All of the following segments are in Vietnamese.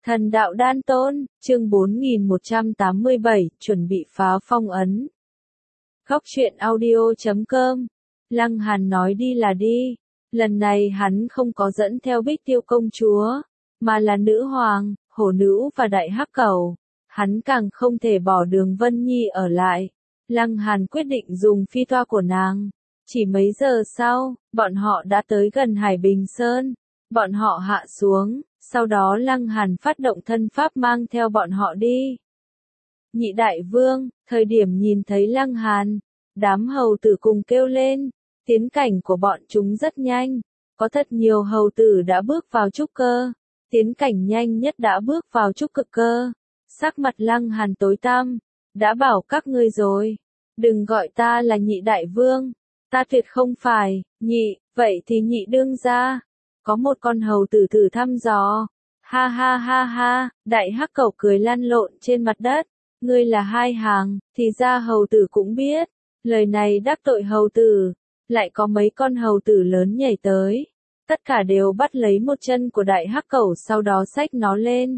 Thần đạo đan tôn, chương 4187, chuẩn bị phá phong ấn. Góc truyện audio.com. Lăng Hàn nói đi là đi. Lần này hắn không có dẫn theo Bích Tiêu công chúa, mà là nữ hoàng, hổ nữ và đại hắc cẩu. Hắn càng không thể bỏ Đường Vân Nhi ở lại. Lăng Hàn quyết định dùng phi toa của nàng. Chỉ mấy giờ sau, bọn họ đã tới gần Hải Bình Sơn. Bọn họ hạ xuống, sau đó Lăng Hàn phát động thân pháp mang theo bọn họ đi. Nhị đại vương, thời điểm nhìn thấy Lăng Hàn, đám hầu tử cùng kêu lên, tiến cảnh của bọn chúng rất nhanh, có thật nhiều hầu tử đã bước vào trúc cơ, tiến cảnh nhanh nhất đã bước vào trúc cực cơ. Sắc mặt Lăng Hàn tối tăm, đã bảo các ngươi rồi, đừng gọi ta là nhị đại vương, ta tuyệt không phải, nhị, vậy thì nhị đương gia. Có một con hầu tử thử thăm dò. Ha ha ha ha, đại hắc cẩu cười lăn lộn trên mặt đất. Ngươi là hai hàng, thì ra hầu tử cũng biết. Lời này đắc tội hầu tử. Lại có mấy con hầu tử lớn nhảy tới. Tất cả đều bắt lấy một chân của đại hắc cẩu sau đó xách nó lên.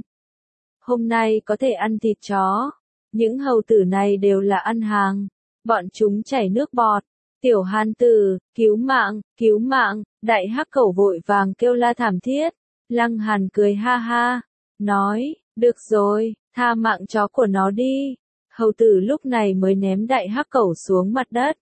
Hôm nay có thể ăn thịt chó. Những hầu tử này đều là ăn hàng. Bọn chúng chảy nước bọt. Tiểu Hàn tử, cứu mạng, đại hắc cẩu vội vàng kêu la thảm thiết. Lăng Hàn cười ha ha, nói, được rồi, tha mạng chó của nó đi. Hầu tử lúc này mới ném đại hắc cẩu xuống mặt đất.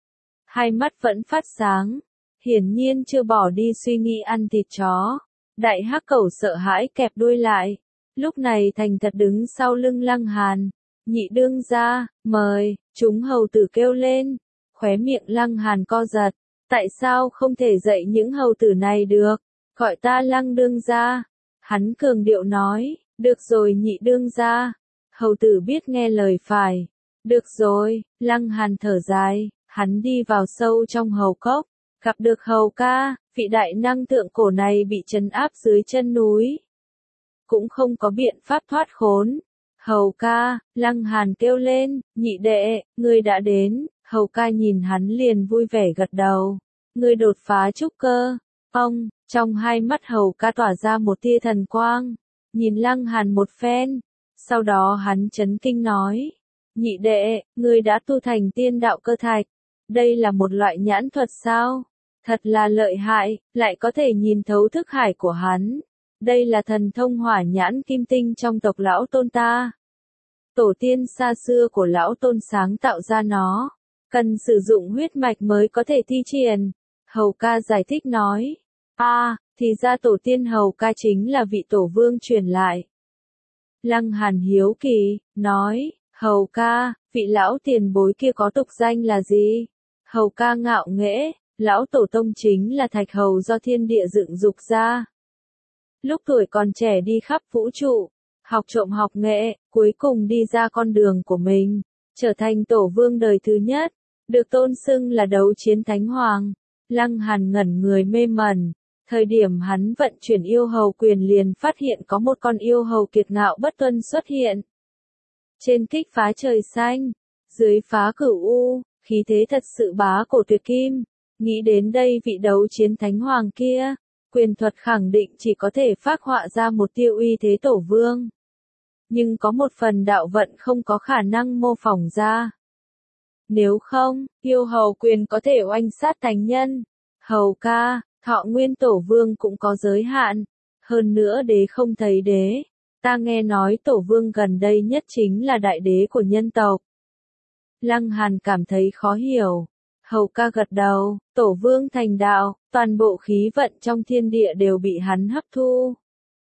Hai mắt vẫn phát sáng, hiển nhiên chưa bỏ đi suy nghĩ ăn thịt chó. Đại hắc cẩu sợ hãi kẹp đuôi lại, lúc này thành thật đứng sau lưng Lăng Hàn. Nhị đương gia, mời, chúng hầu tử kêu lên. Khóe miệng Lăng Hàn co giật, tại sao không thể dạy những hầu tử này được, gọi ta Lăng đương gia. Hắn cường điệu nói, được rồi nhị đương gia. Hầu tử biết nghe lời phải, được rồi. Lăng Hàn thở dài, hắn đi vào sâu trong hầu cốc, gặp được hầu ca, vị đại năng thượng cổ này bị trấn áp dưới chân núi. Cũng không có biện pháp thoát khốn. Hầu ca, Lăng Hàn kêu lên, nhị đệ, ngươi đã đến. Hầu ca nhìn hắn liền vui vẻ gật đầu. Ngươi đột phá trúc cơ. Ông, trong hai mắt hầu ca tỏa ra một tia thần quang. Nhìn Lăng Hàn một phen. Sau đó hắn chấn kinh nói. Nhị đệ, ngươi đã tu thành tiên đạo cơ thạch. Đây là một loại nhãn thuật sao? Thật là lợi hại, lại có thể nhìn thấu thức hải của hắn. Đây là thần thông hỏa nhãn kim tinh trong tộc lão tôn ta. Tổ tiên xa xưa của lão tôn sáng tạo ra nó. Cần sử dụng huyết mạch mới có thể thi triển. Hầu ca giải thích nói. Thì ra tổ tiên hầu ca chính là vị tổ vương truyền lại. Lăng Hàn hiếu kỳ, nói, hầu ca, vị lão tiền bối kia có tục danh là gì? Hầu ca ngạo nghễ, lão tổ tông chính là thạch hầu do thiên địa dựng dục ra. Lúc tuổi còn trẻ đi khắp vũ trụ, học trộm học nghệ, cuối cùng đi ra con đường của mình, trở thành tổ vương đời thứ nhất. Được tôn xưng là đấu chiến thánh hoàng. Lăng Hàn ngẩn người mê mẩn. Thời điểm hắn vận chuyển yêu hầu quyền liền phát hiện có một con yêu hầu kiệt ngạo bất tuân xuất hiện. Trên kích phá trời xanh, dưới phá cửu u, khí thế thật sự bá cổ tuyệt kim. Nghĩ đến đây vị đấu chiến thánh hoàng kia, quyền thuật khẳng định chỉ có thể phác họa ra một tia uy thế tổ vương. Nhưng có một phần đạo vận không có khả năng mô phỏng ra. Nếu không, yêu hầu quyền có thể oanh sát thánh nhân. Hầu ca, thọ nguyên tổ vương cũng có giới hạn. Hơn nữa đế không thấy đế. Ta nghe nói tổ vương gần đây nhất chính là đại đế của nhân tộc. Lăng Hàn cảm thấy khó hiểu. Hầu ca gật đầu, tổ vương thành đạo, toàn bộ khí vận trong thiên địa đều bị hắn hấp thu.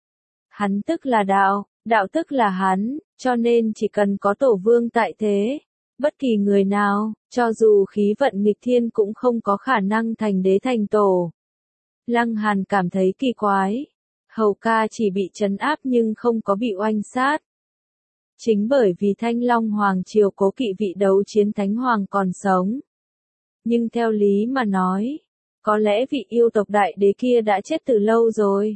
Hắn tức là đạo, đạo tức là hắn, cho nên chỉ cần có tổ vương tại thế. Bất kỳ người nào, cho dù khí vận nghịch thiên cũng không có khả năng thành đế thành tổ. Lăng Hàn cảm thấy kỳ quái. Hầu ca chỉ bị trấn áp nhưng không có bị oanh sát. Chính bởi vì Thanh Long Hoàng triều cố kỵ vị đấu chiến thánh hoàng còn sống. Nhưng theo lý mà nói, có lẽ vị yêu tộc đại đế kia đã chết từ lâu rồi.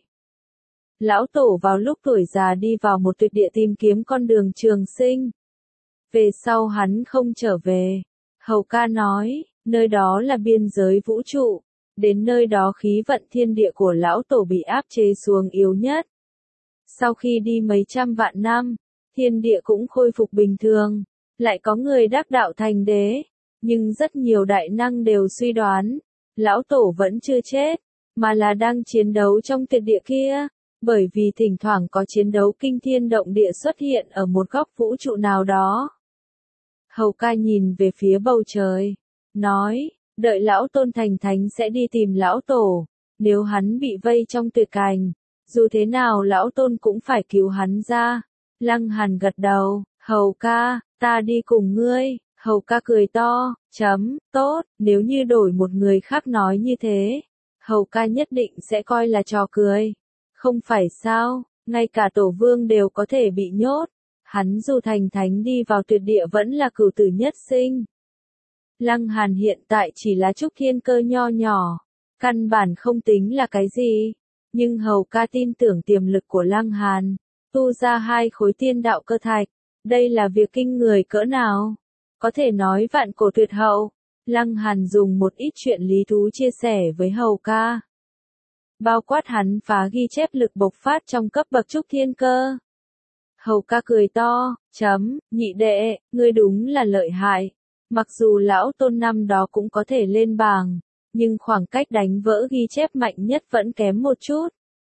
Lão tổ vào lúc tuổi già đi vào một tuyệt địa tìm kiếm con đường trường sinh. Về sau hắn không trở về. Hầu ca nói, nơi đó là biên giới vũ trụ. Đến nơi đó khí vận thiên địa của lão tổ bị áp chế xuống yếu nhất. Sau khi đi mấy trăm vạn năm, thiên địa cũng khôi phục bình thường, lại có người đắc đạo thành đế, nhưng rất nhiều đại năng đều suy đoán, lão tổ vẫn chưa chết, mà là đang chiến đấu trong tuyệt địa kia, bởi vì thỉnh thoảng có chiến đấu kinh thiên động địa xuất hiện ở một góc vũ trụ nào đó. Hầu ca nhìn về phía bầu trời, nói, đợi lão tôn thành thánh sẽ đi tìm lão tổ, nếu hắn bị vây trong tuyệt cảnh, dù thế nào lão tôn cũng phải cứu hắn ra. Lăng Hàn gật đầu, hầu ca, ta đi cùng ngươi. Hầu ca cười to, tốt, nếu như đổi một người khác nói như thế, hầu ca nhất định sẽ coi là trò cười. Không phải sao, ngay cả tổ vương đều có thể bị nhốt, hắn dù thành thánh đi vào tuyệt địa vẫn là cửu tử nhất sinh. Lăng Hàn hiện tại chỉ là trúc thiên cơ nho nhỏ, căn bản không tính là cái gì, nhưng hầu ca tin tưởng tiềm lực của Lăng Hàn, tu ra 2 khối tiên đạo cơ thạch, đây là việc kinh người cỡ nào, có thể nói vạn cổ tuyệt hậu. Lăng Hàn dùng một ít chuyện lý thú chia sẻ với hầu ca, bao quát hắn phá ghi chép lực bộc phát trong cấp bậc trúc thiên cơ. Hầu ca cười to, nhị đệ, ngươi đúng là lợi hại, mặc dù lão tôn năm đó cũng có thể lên bảng, nhưng khoảng cách đánh vỡ ghi chép mạnh nhất vẫn kém một chút.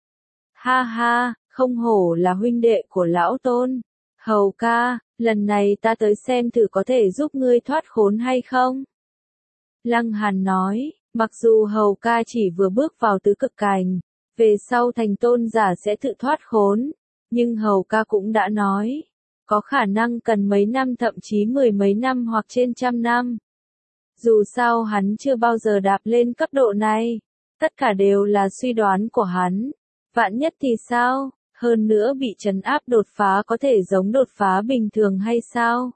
Ha ha, không hổ là huynh đệ của lão tôn. Hầu ca, lần này ta tới xem thử có thể giúp ngươi thoát khốn hay không. Lăng Hàn nói, mặc dù hầu ca chỉ vừa bước vào tứ cực cảnh, về sau thành tôn giả sẽ tự thoát khốn, nhưng hầu ca cũng đã nói, có khả năng cần mấy năm thậm chí 10 mấy năm hoặc trên 100 năm. Dù sao hắn chưa bao giờ đạp lên cấp độ này, tất cả đều là suy đoán của hắn. Vạn nhất thì sao? Hơn nữa bị trấn áp đột phá có thể giống đột phá bình thường hay sao?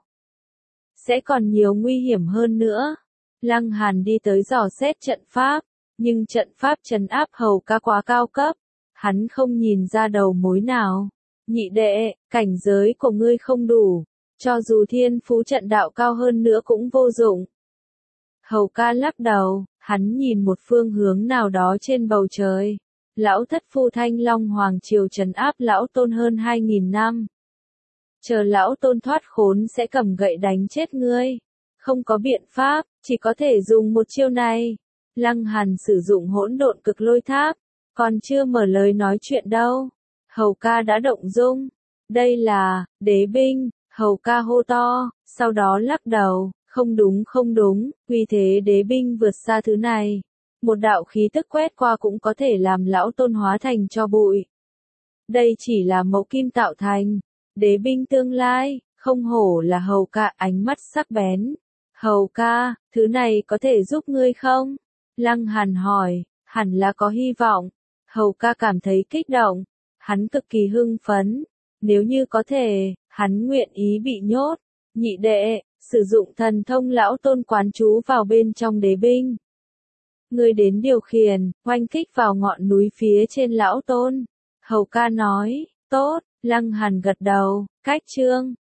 Sẽ còn nhiều nguy hiểm hơn nữa. Lăng Hàn đi tới dò xét trận pháp, nhưng trận pháp trấn áp hầu ca quá cao cấp, hắn không nhìn ra đầu mối nào. Nhị đệ, cảnh giới của ngươi không đủ, cho dù thiên phú trận đạo cao hơn nữa cũng vô dụng. Hầu ca lắc đầu, hắn nhìn một phương hướng nào đó trên bầu trời. Lão thất phu Thanh Long Hoàng Triều trấn áp lão tôn hơn 2.000 năm. Chờ lão tôn thoát khốn sẽ cầm gậy đánh chết ngươi. Không có biện pháp, chỉ có thể dùng một chiêu này. Lăng Hàn sử dụng hỗn độn cực lôi tháp, còn chưa mở lời nói chuyện đâu. Hầu ca đã động dung. Đây là, đế binh, hầu ca hô to, sau đó lắc đầu, không đúng, uy thế đế binh vượt xa thứ này. Một đạo khí tức quét qua cũng có thể làm lão tôn hóa thành tro bụi. Đây chỉ là mẫu kim tạo thành, đế binh tương lai, không hổ là hầu ca, ánh mắt sắc bén. Hầu ca, thứ này có thể giúp ngươi không? Lăng Hàn hỏi, hẳn là có hy vọng. Hầu ca cảm thấy kích động, hắn cực kỳ hưng phấn. Nếu như có thể, hắn nguyện ý bị nhốt. Nhị đệ, sử dụng thần thông lão tôn quán trú vào bên trong đế binh. Ngươi đến điều khiển, oanh kích vào ngọn núi phía trên lão tôn. Hầu ca nói, tốt, Lăng Hàn gật đầu, cách chương.